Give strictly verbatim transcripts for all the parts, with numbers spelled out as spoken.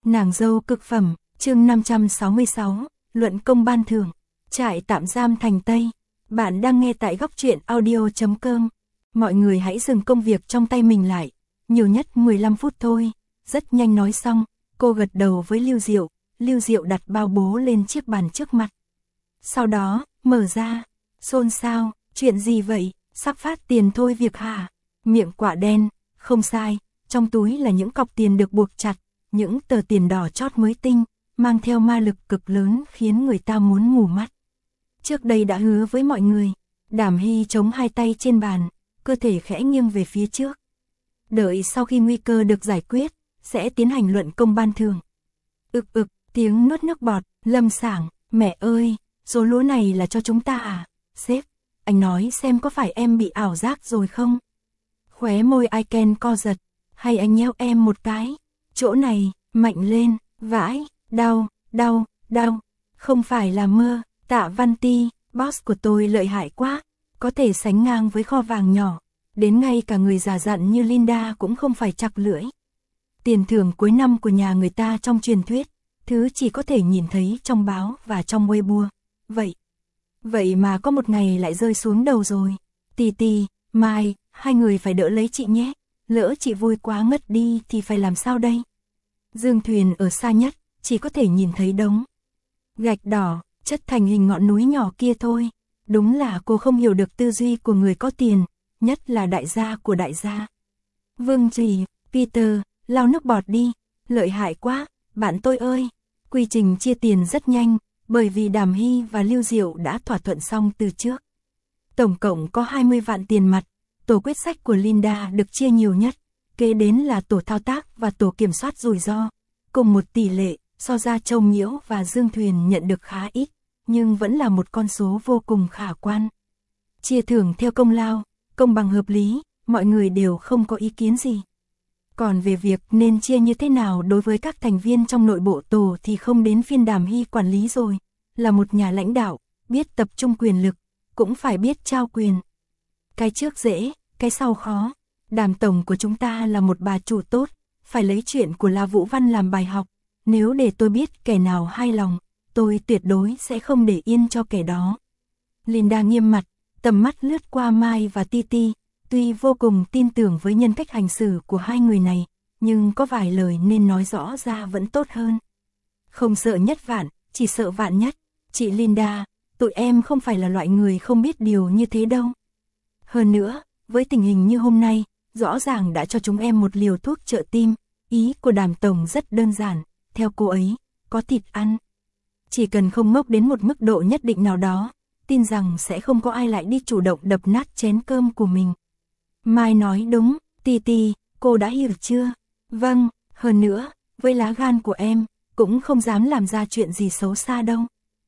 Nàng dâu cực phẩm, chương năm trăm sáu mươi sáu, luận công ban thưởng, trại tạm giam Thành Tây. Bạn đang nghe tại góc truyện audio chấm com. Mọi người hãy dừng công việc trong tay mình lại, nhiều nhất mười lăm phút thôi. Rất nhanh nói xong, cô gật đầu với Lưu Diệu, Lưu Diệu đặt bao bố lên chiếc bàn trước mặt. Sau đó, mở ra, xôn xao, chuyện gì vậy, sắp phát tiền thôi việc hả? Miệng quả đen, không sai, trong túi là những cọc tiền được buộc chặt, những tờ tiền đỏ chót mới tinh, mang theo ma lực cực lớn khiến người ta muốn ngủ mắt. Trước đây đã hứa với mọi người, Đàm Hy chống hai tay trên bàn, cơ thể khẽ nghiêng về phía trước. Đợi sau khi nguy cơ được giải quyết, sẽ tiến hành luận công ban thưởng. Ực ực, tiếng nuốt nước bọt, Lâm Sảng, mẹ ơi, số lúa này là cho chúng ta à? Sếp, anh nói xem có phải em bị ảo giác rồi không? Khóe môi Aiken co giật, hay anh nhéo em một cái? Chỗ này, mạnh lên, vãi, đau, đau, đau, không phải là mơ. Tạ Văn Ti, boss của tôi lợi hại quá, có thể sánh ngang với kho vàng nhỏ, đến ngay cả người già dặn như Linda cũng không phải chặt lưỡi. Tiền thưởng cuối năm của nhà người ta trong truyền thuyết, thứ chỉ có thể nhìn thấy trong báo và trong Weibo. Vậy, vậy mà có một ngày lại rơi xuống đầu rồi. Tì tì, Mai, hai người phải đỡ lấy chị nhé, lỡ chị vui quá ngất đi thì phải làm sao đây? Dương Thuyền ở xa nhất, chỉ có thể nhìn thấy đống gạch đỏ, chất thành hình ngọn núi nhỏ kia thôi. Đúng là cô không hiểu được tư duy của người có tiền, nhất là đại gia của đại gia. Vương Trì, Peter, lau nước bọt đi, lợi hại quá, bạn tôi ơi. Quy trình chia tiền rất nhanh, bởi vì Đàm Hy và Lưu Diệu đã thỏa thuận xong từ trước. Tổng cộng có hai mươi vạn tiền mặt, tổ quyết sách của Linda được chia nhiều nhất, kế đến là tổ thao tác và tổ kiểm soát rủi ro, cùng một tỷ lệ, so ra Châu Nhiễu và Dương Thuyền nhận được khá ít, nhưng vẫn là một con số vô cùng khả quan. Chia thưởng theo công lao, công bằng hợp lý, mọi người đều không có ý kiến gì. Còn về việc nên chia như thế nào đối với các thành viên trong nội bộ tổ thì không đến phiên Đàm Hy quản lý rồi. Là một nhà lãnh đạo, biết tập trung quyền lực, cũng phải biết trao quyền. Cái trước dễ, cái sau khó. Đàm tổng của chúng ta là một bà chủ tốt, phải lấy chuyện của La Vũ Văn làm bài học. Nếu để tôi biết kẻ nào hài lòng, tôi tuyệt đối sẽ không để yên cho kẻ đó. Linda nghiêm mặt, tầm mắt lướt qua Mai và Titi, tuy vô cùng tin tưởng với nhân cách hành xử của hai người này, nhưng có vài lời nên nói rõ ra vẫn tốt hơn. Không sợ nhất vạn, chỉ sợ vạn nhất. Chị Linda, tụi em không phải là loại người không biết điều như thế đâu. Hơn nữa, với tình hình như hôm nay, rõ ràng đã cho chúng em một liều thuốc trợ tim. Ý của Đàm tổng rất đơn giản, theo cô ấy, có thịt ăn. Chỉ cần không ngốc đến một mức độ nhất định nào đó, tin rằng sẽ không có ai lại đi chủ động đập nát chén cơm của mình. Mai nói đúng, Titi, cô đã hiểu chưa? Vâng, hơn nữa, với lá gan của em, cũng không dám làm ra chuyện gì xấu xa đâu.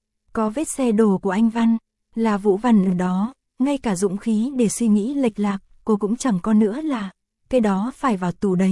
Có vết xe đổ của anh Văn, là Vũ Văn ở đó, ngay cả dũng khí để suy nghĩ lệch lạc, cô cũng chẳng có nữa là, cái đó phải vào tù đấy.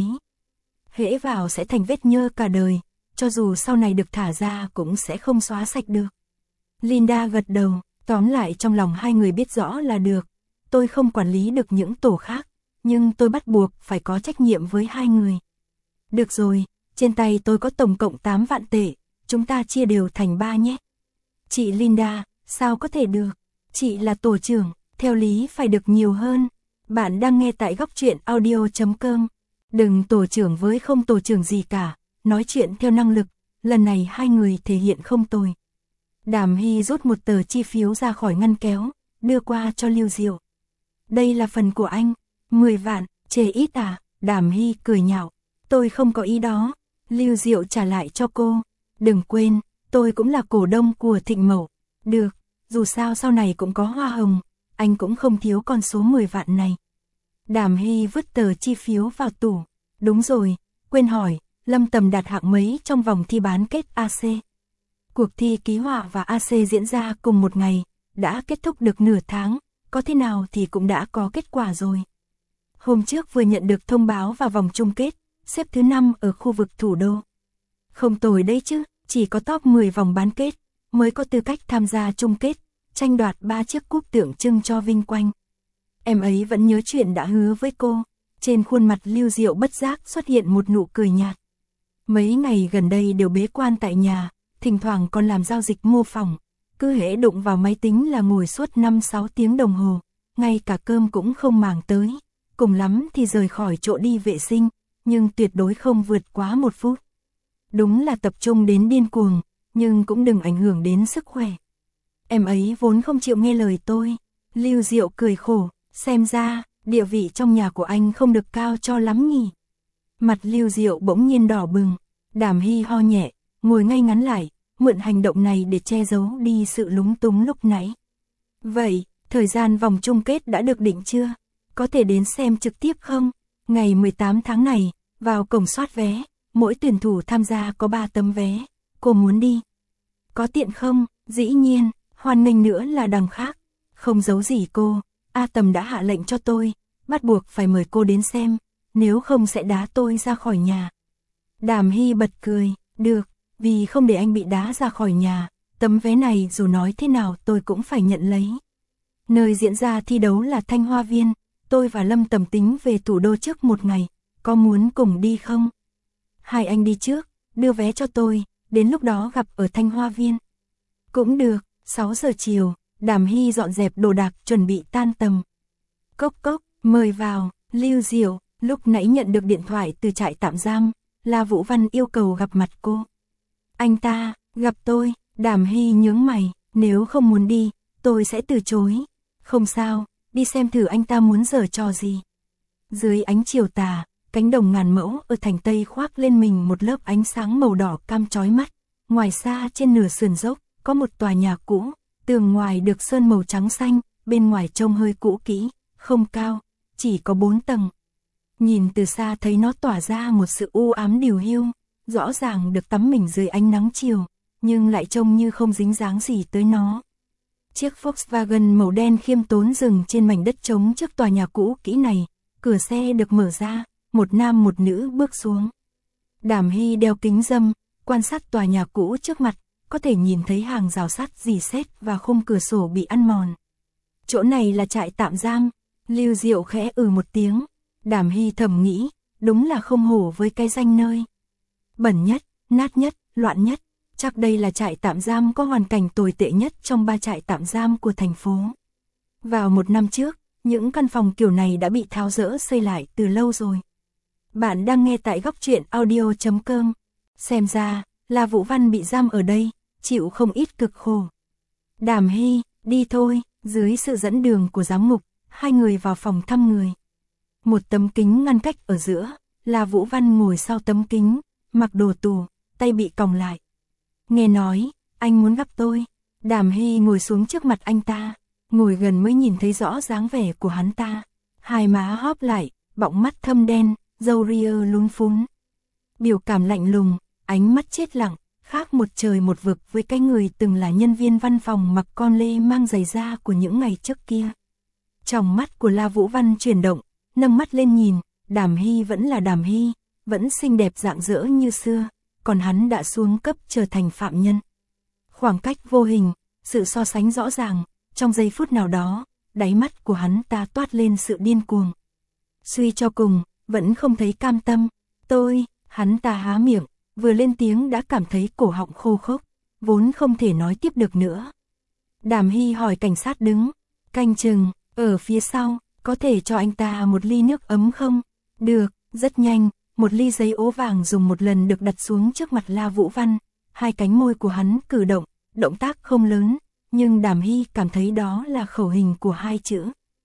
Hễ vào sẽ thành vết nhơ cả đời, cho dù sau này được thả ra cũng sẽ không xóa sạch được. Linda gật đầu, tóm lại trong lòng hai người biết rõ là được. Tôi không quản lý được những tổ khác, nhưng tôi bắt buộc phải có trách nhiệm với hai người. Được rồi, trên tay tôi có tổng cộng tám vạn tệ, chúng ta chia đều thành ba nhé. Chị Linda, sao có thể được? Chị là tổ trưởng, theo lý phải được nhiều hơn. Bạn đang nghe tại góc truyện audio chấm com. Đừng tổ trưởng với không tổ trưởng gì cả, nói chuyện theo năng lực, lần này hai người thể hiện không tồi. Đàm Hy rút một tờ chi phiếu ra khỏi ngăn kéo, đưa qua cho Lưu Diệu. Đây là phần của anh, mười vạn, chê ít à? Đàm Hy cười nhạo, tôi không có ý đó. Lưu Diệu trả lại cho cô, đừng quên, tôi cũng là cổ đông của Thịnh Mậu. Được, dù sao sau này cũng có hoa hồng, anh cũng không thiếu con số mười vạn này. Đàm Hy vứt tờ chi phiếu vào tủ. Đúng rồi, quên hỏi, Lâm Tầm đạt hạng mấy trong vòng thi bán kết a xê? Cuộc thi ký họa và a xê diễn ra cùng một ngày, đã kết thúc được nửa tháng, có thế nào thì cũng đã có kết quả rồi. Hôm trước vừa nhận được thông báo vào vòng chung kết, xếp thứ năm ở khu vực thủ đô. Không tồi đấy chứ, chỉ có top mười vòng bán kết, mới có tư cách tham gia chung kết, tranh đoạt ba chiếc cúp tượng trưng cho vinh quang. Em ấy vẫn nhớ chuyện đã hứa với cô, trên khuôn mặt Lưu Diệu bất giác xuất hiện một nụ cười nhạt. Mấy ngày gần đây đều bế quan tại nhà, thỉnh thoảng còn làm giao dịch mô phỏng, cứ hễ đụng vào máy tính là ngồi suốt năm sáu tiếng đồng hồ, ngay cả cơm cũng không màng tới, cùng lắm thì rời khỏi chỗ đi vệ sinh, nhưng tuyệt đối không vượt quá một phút. Đúng là tập trung đến điên cuồng, nhưng cũng đừng ảnh hưởng đến sức khỏe. Em ấy vốn không chịu nghe lời tôi. Lưu Diệu cười khổ, xem ra, địa vị trong nhà của anh không được cao cho lắm nhỉ. Mặt Lưu Diệu bỗng nhiên đỏ bừng, Đàm Hy ho nhẹ, ngồi ngay ngắn lại, mượn hành động này để che giấu đi sự lúng túng lúc nãy. Vậy, thời gian vòng chung kết đã được định chưa? Có thể đến xem trực tiếp không? Ngày mười tám tháng này, vào cổng soát vé, mỗi tuyển thủ tham gia có ba tấm vé, cô muốn đi. Có tiện không? Dĩ nhiên, hoan nghênh nữa là đằng khác. Không giấu gì cô, A Tầm đã hạ lệnh cho tôi, bắt buộc phải mời cô đến xem, nếu không sẽ đá tôi ra khỏi nhà. Đàm Hy bật cười, được, vì không để anh bị đá ra khỏi nhà, tấm vé này dù nói thế nào tôi cũng phải nhận lấy. Nơi diễn ra thi đấu là Thanh Hoa Viên, tôi và Lâm Tầm tính về thủ đô trước một ngày, có muốn cùng đi không? Hai anh đi trước, đưa vé cho tôi, đến lúc đó gặp ở Thanh Hoa Viên. Cũng được, sáu giờ chiều, Đàm Hy dọn dẹp đồ đạc chuẩn bị tan tầm. Cốc cốc, mời vào, Lưu Diệu, lúc nãy nhận được điện thoại từ trại tạm giam, là Vũ Văn yêu cầu gặp mặt cô. Anh ta, gặp tôi, Đàm Hy nhướng mày, nếu không muốn đi, tôi sẽ từ chối. Không sao, đi xem thử anh ta muốn giở trò gì. Dưới ánh chiều tà, cánh đồng ngàn mẫu ở thành Tây khoác lên mình một lớp ánh sáng màu đỏ cam chói mắt. Ngoài xa trên nửa sườn dốc, có một tòa nhà cũ, tường ngoài được sơn màu trắng xanh, bên ngoài trông hơi cũ kỹ, không cao, chỉ có bốn tầng. Nhìn từ xa thấy nó tỏa ra một sự u ám điều hiu, rõ ràng được tắm mình dưới ánh nắng chiều, nhưng lại trông như không dính dáng gì tới nó. Chiếc Volkswagen màu đen khiêm tốn dừng trên mảnh đất trống trước tòa nhà cũ kỹ này, cửa xe được mở ra, một nam một nữ bước xuống. Đàm Hy đeo kính râm, quan sát tòa nhà cũ trước mặt, có thể nhìn thấy hàng rào sắt rỉ sét và khung cửa sổ bị ăn mòn. Chỗ này là trại tạm giam, Lưu Diệu khẽ ừ một tiếng, Đàm Hy thầm nghĩ, đúng là không hổ với cái danh nơi. Bẩn nhất, nát nhất, loạn nhất, chắc đây là trại tạm giam có hoàn cảnh tồi tệ nhất trong ba trại tạm giam của thành phố. Vào một năm trước, những căn phòng kiểu này đã bị tháo dỡ xây lại từ lâu rồi. Bạn đang nghe tại góc truyện audio chấm com. Xem ra, là Vũ Văn bị giam ở đây, chịu không ít cực khổ. Đàm Hy, đi thôi, dưới sự dẫn đường của giám ngục, hai người vào phòng thăm người. Một tấm kính ngăn cách ở giữa, là Vũ Văn ngồi sau tấm kính, mặc đồ tù, tay bị còng lại. Nghe nói, anh muốn gặp tôi. Đàm Hy ngồi xuống trước mặt anh ta, ngồi gần mới nhìn thấy rõ dáng vẻ của hắn ta. Hai má hóp lại, bọng mắt thâm đen, râu ria lún phún. Biểu cảm lạnh lùng, ánh mắt chết lặng, khác một trời một vực với cái người từng là nhân viên văn phòng mặc con lê mang giày da của những ngày trước kia. Trong mắt của La Vũ Văn chuyển động, nâng mắt lên nhìn, Đàm Hy vẫn là Đàm Hy, vẫn xinh đẹp rạng rỡ như xưa, còn hắn đã xuống cấp trở thành phạm nhân. Khoảng cách vô hình, sự so sánh rõ ràng, trong giây phút nào đó, đáy mắt của hắn ta toát lên sự điên cuồng. Suy cho cùng, vẫn không thấy cam tâm, tôi, hắn ta há miệng, vừa lên tiếng đã cảm thấy cổ họng khô khốc, vốn không thể nói tiếp được nữa. Đàm Hy hỏi cảnh sát đứng, canh chừng, ở phía sau, có thể cho anh ta một ly nước ấm không? Được, rất nhanh, một ly giấy ố vàng dùng một lần được đặt xuống trước mặt La Vũ Văn, hai cánh môi của hắn cử động, động tác không lớn, nhưng Đàm Hy cảm thấy đó là khẩu hình của hai chữ.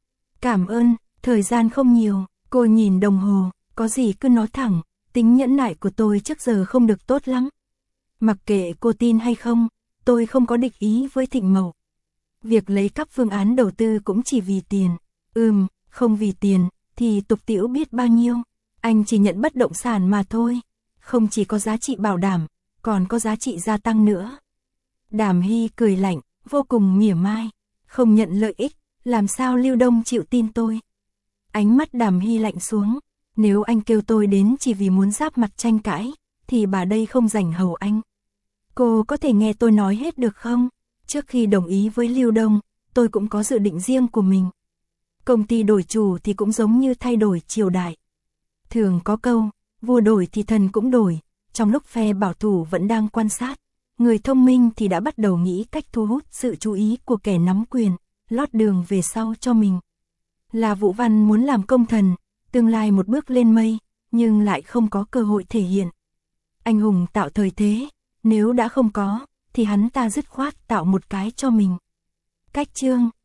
Cảm ơn, thời gian không nhiều, cô nhìn đồng hồ, có gì cứ nói thẳng, tính nhẫn nại của tôi trước giờ không được tốt lắm. Mặc kệ cô tin hay không, tôi không có địch ý với Thịnh Mậu. Việc lấy cắp phương án đầu tư cũng chỉ vì tiền. Ừm, không vì tiền, thì tục tĩu biết bao nhiêu. Anh chỉ nhận bất động sản mà thôi. Không chỉ có giá trị bảo đảm, còn có giá trị gia tăng nữa. Đàm Hy cười lạnh, vô cùng mỉa mai. Không nhận lợi ích, làm sao Lưu Đông chịu tin tôi? Ánh mắt Đàm Hy lạnh xuống. Nếu anh kêu tôi đến chỉ vì muốn giáp mặt tranh cãi, thì bà đây không rảnh hầu anh. Cô có thể nghe tôi nói hết được không? Trước khi đồng ý với Lưu Đông, tôi cũng có dự định riêng của mình. Công ty đổi chủ thì cũng giống như thay đổi triều đại. Thường có câu, vua đổi thì thần cũng đổi, trong lúc phe bảo thủ vẫn đang quan sát, người thông minh thì đã bắt đầu nghĩ cách thu hút sự chú ý của kẻ nắm quyền, lót đường về sau cho mình. Là Vũ Văn muốn làm công thần, tương lai một bước lên mây, nhưng lại không có cơ hội thể hiện. Anh hùng tạo thời thế, nếu đã không có, thì hắn ta dứt khoát tạo một cái cho mình. Cách chương